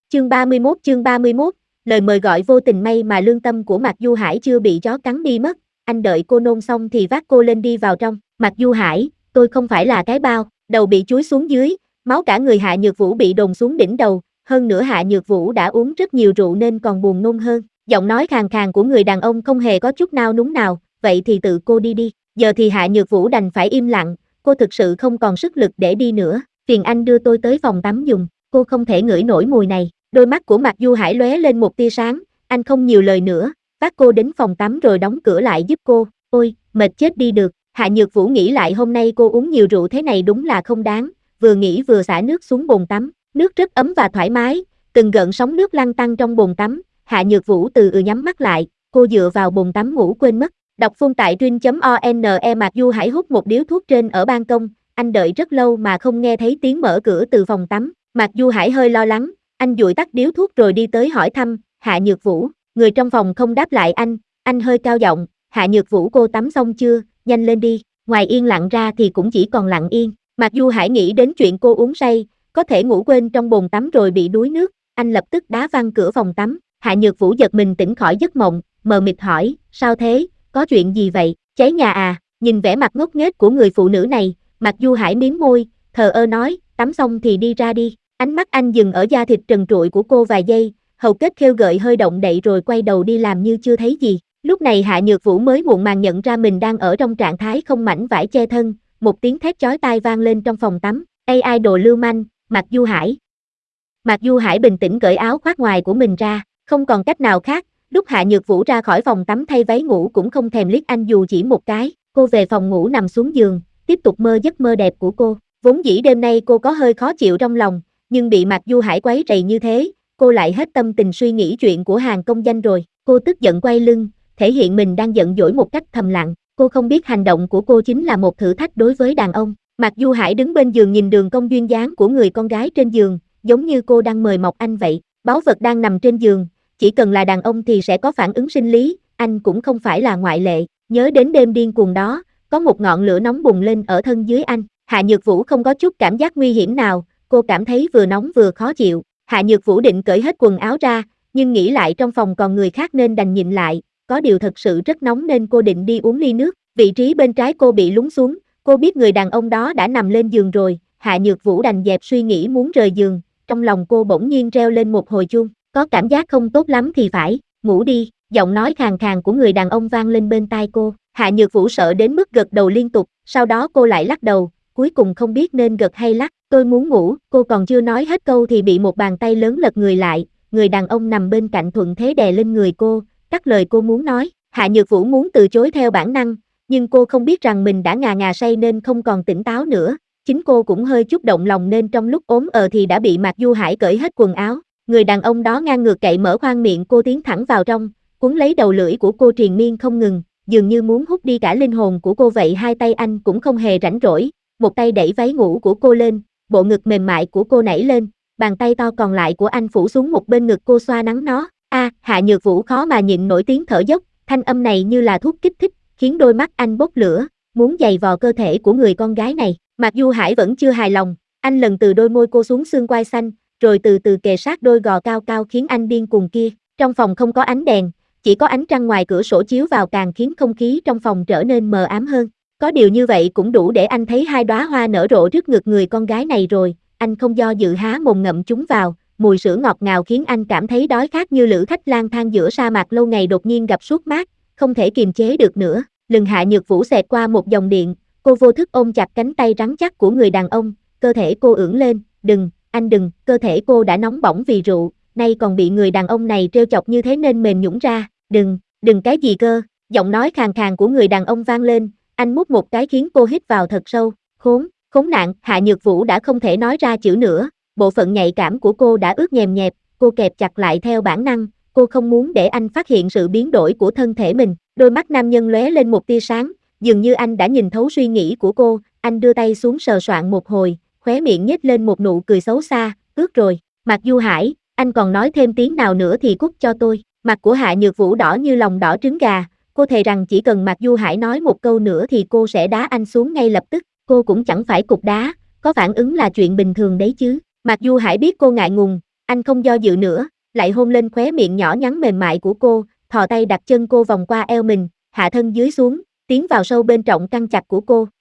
Chương 31, lời mời gọi vô tình may mà lương tâm của Mạc Du Hải chưa bị chó cắn đi mất, anh đợi cô nôn xong thì vác cô lên đi vào trong. Mạc Du Hải, tôi không phải là cái bao, đầu bị chúi xuống dưới, máu cả người Hạ Nhược Vũ bị đồn xuống đỉnh đầu, hơn nữa Hạ Nhược Vũ đã uống rất nhiều rượu nên còn buồn nôn hơn. Giọng nói khàn khàn của người đàn ông không hề có chút nao núng nào, vậy thì tự cô đi đi. Giờ thì Hạ Nhược Vũ đành phải im lặng, cô thực sự không còn sức lực để đi nữa, phiền anh đưa tôi tới phòng tắm dùng, cô không thể ngửi nổi mùi này. Đôi mắt của Mạc Du Hải lóe lên một tia sáng, anh không nhiều lời nữa, vác cô đến phòng tắm rồi đóng cửa lại giúp cô. Ôi, mệt chết đi được. Hạ Nhược Vũ nghĩ lại hôm nay cô uống nhiều rượu thế này đúng là không đáng, vừa nghĩ vừa xả nước xuống bồn tắm, nước rất ấm và thoải mái, từng gợn sóng nước lăn tăn trong bồn tắm. Hạ Nhược Vũ từ từ nhắm mắt lại, cô dựa vào bồn tắm ngủ quên mất. Đọc phun tại truyện.one. Mạc Du Hải hút một điếu thuốc trên ở ban công, anh đợi rất lâu mà không nghe thấy tiếng mở cửa từ phòng tắm. Mạc Du Hải hơi lo lắng, anh dụi tắt điếu thuốc rồi đi tới hỏi thăm Hạ Nhược Vũ. Người trong phòng không đáp lại anh hơi cao giọng, Hạ Nhược Vũ cô tắm xong chưa, nhanh lên đi. Ngoài yên lặng ra thì cũng chỉ còn lặng yên. Mạc Du Hải nghĩ đến chuyện cô uống say, có thể ngủ quên trong bồn tắm rồi bị đuối nước, anh lập tức đá văng cửa phòng tắm. Hạ Nhược Vũ giật mình tỉnh khỏi giấc mộng, mờ mịt hỏi, sao thế, có chuyện gì vậy, cháy nhà à? Nhìn vẻ mặt ngốc nghếch của người phụ nữ này, Mạc Du Hải mím môi, thờ ơ nói, tắm xong thì đi ra đi. Ánh mắt anh dừng ở da thịt trần trụi của cô vài giây, hầu kết khêu gợi hơi động đậy rồi quay đầu đi làm như chưa thấy gì. Lúc này Hạ Nhược Vũ mới muộn màng nhận ra mình đang ở trong trạng thái không mảnh vải che thân, một tiếng thét chói tai vang lên trong phòng tắm. AI đồ lưu manh, Mạc Du Hải. Mạc Du Hải bình tĩnh cởi áo khoác ngoài của mình ra, không còn cách nào khác, lúc Hạ Nhược Vũ ra khỏi phòng tắm thay váy ngủ cũng không thèm liếc anh dù chỉ một cái, cô về phòng ngủ nằm xuống giường, tiếp tục mơ giấc mơ đẹp của cô. Vốn dĩ đêm nay cô có hơi khó chịu trong lòng, nhưng bị Mạc Du Hải quấy rầy như thế, cô lại hết tâm tình suy nghĩ chuyện của hàng công danh rồi. Cô tức giận quay lưng, thể hiện mình đang giận dỗi một cách thầm lặng. Cô không biết hành động của cô chính là một thử thách đối với đàn ông. Mạc Du Hải đứng bên giường nhìn đường cong duyên dáng của người con gái trên giường, giống như cô đang mời mọc anh vậy. Báu vật đang nằm trên giường, chỉ cần là đàn ông thì sẽ có phản ứng sinh lý, anh cũng không phải là ngoại lệ. Nhớ đến đêm điên cuồng đó, có một ngọn lửa nóng bùng lên ở thân dưới anh. Hạ Nhược Vũ không có chút cảm giác nguy hiểm nào, cô cảm thấy vừa nóng vừa khó chịu. Hạ Nhược Vũ định cởi hết quần áo ra, nhưng nghĩ lại trong phòng còn người khác nên đành nhịn lại, có điều thật sự rất nóng nên cô định đi uống ly nước. Vị trí bên trái cô bị lún xuống, cô biết người đàn ông đó đã nằm lên giường rồi. Hạ Nhược Vũ đành dẹp suy nghĩ muốn rời giường, trong lòng cô bỗng nhiên reo lên một hồi chuông, có cảm giác không tốt lắm thì phải, ngủ đi, giọng nói khàn khàn của người đàn ông vang lên bên tai cô. Hạ Nhược Vũ sợ đến mức gật đầu liên tục, sau đó cô lại lắc đầu, cuối cùng không biết nên gật hay lắc. Tôi muốn ngủ, cô còn chưa nói hết câu thì bị một bàn tay lớn lật người lại, người đàn ông nằm bên cạnh thuận thế đè lên người cô, cắt lời cô muốn nói. Hạ Nhược Vũ muốn từ chối theo bản năng, nhưng cô không biết rằng mình đã ngà say nên không còn tỉnh táo nữa. Chính cô cũng hơi chút động lòng nên trong lúc ốm thì đã bị Mạc Du Hải cởi hết quần áo. Người đàn ông đó ngang ngược cậy mở khoang miệng cô tiến thẳng vào trong, cuốn lấy đầu lưỡi của cô triền miên không ngừng, dường như muốn hút đi cả linh hồn của cô vậy. Hai tay anh cũng không hề rảnh rỗi, một tay đẩy váy ngủ của cô lên, bộ ngực mềm mại của cô nảy lên, bàn tay to còn lại của anh phủ xuống một bên ngực cô xoa nắng nó. Hạ Nhược Vũ khó mà nhịn nổi tiếng thở dốc, thanh âm này như là thuốc kích thích, khiến đôi mắt anh bốc lửa, muốn giày vò cơ thể của người con gái này. Mạc Du Hải vẫn chưa hài lòng, anh lần từ đôi môi cô xuống xương quai xanh, rồi từ từ kề sát đôi gò cao cao khiến anh điên cuồng kia. Trong phòng không có ánh đèn, chỉ có ánh trăng ngoài cửa sổ chiếu vào càng khiến không khí trong phòng trở nên mờ ám hơn. Có điều như vậy cũng đủ để anh thấy hai đóa hoa nở rộ trước ngực người con gái này rồi, anh không do dự há mồm ngậm chúng vào, mùi sữa ngọt ngào khiến anh cảm thấy đói khát như lữ khách lang thang giữa sa mạc lâu ngày đột nhiên gặp suốt mát, không thể kiềm chế được nữa. Lưng Hạ Nhược Vũ xẹt qua một dòng điện, cô vô thức ôm chặt cánh tay rắn chắc của người đàn ông, cơ thể cô ưỡn lên, đừng, anh đừng, cơ thể cô đã nóng bỏng vì rượu, nay còn bị người đàn ông này trêu chọc như thế nên mềm nhũn ra, đừng cái gì cơ, giọng nói khàn khàn của người đàn ông vang lên, anh mút một cái khiến cô hít vào thật sâu, khốn nạn. Hạ Nhược Vũ đã không thể nói ra chữ nữa, bộ phận nhạy cảm của cô đã ướt nhèm nhẹp, cô kẹp chặt lại theo bản năng, cô không muốn để anh phát hiện sự biến đổi của thân thể mình. Đôi mắt nam nhân lóe lên một tia sáng, dường như anh đã nhìn thấu suy nghĩ của cô, anh đưa tay xuống sờ soạng một hồi, khóe miệng nhếch lên một nụ cười xấu xa, ướt rồi. Mạc Du Hải, anh còn nói thêm tiếng nào nữa thì cút cho tôi. Mặt của Hạ Nhược Vũ đỏ như lòng đỏ trứng gà, cô thề rằng chỉ cần Mạc Du Hải nói một câu nữa thì cô sẽ đá anh xuống ngay lập tức, cô cũng chẳng phải cục đá, có phản ứng là chuyện bình thường đấy chứ. Mạc Du Hải biết cô ngại ngùng, Anh không do dự nữa, lại hôn lên khóe miệng nhỏ nhắn mềm mại của cô, thò tay đặt chân cô vòng qua eo mình, hạ thân dưới xuống, tiến vào sâu bên trong căng chặt của cô.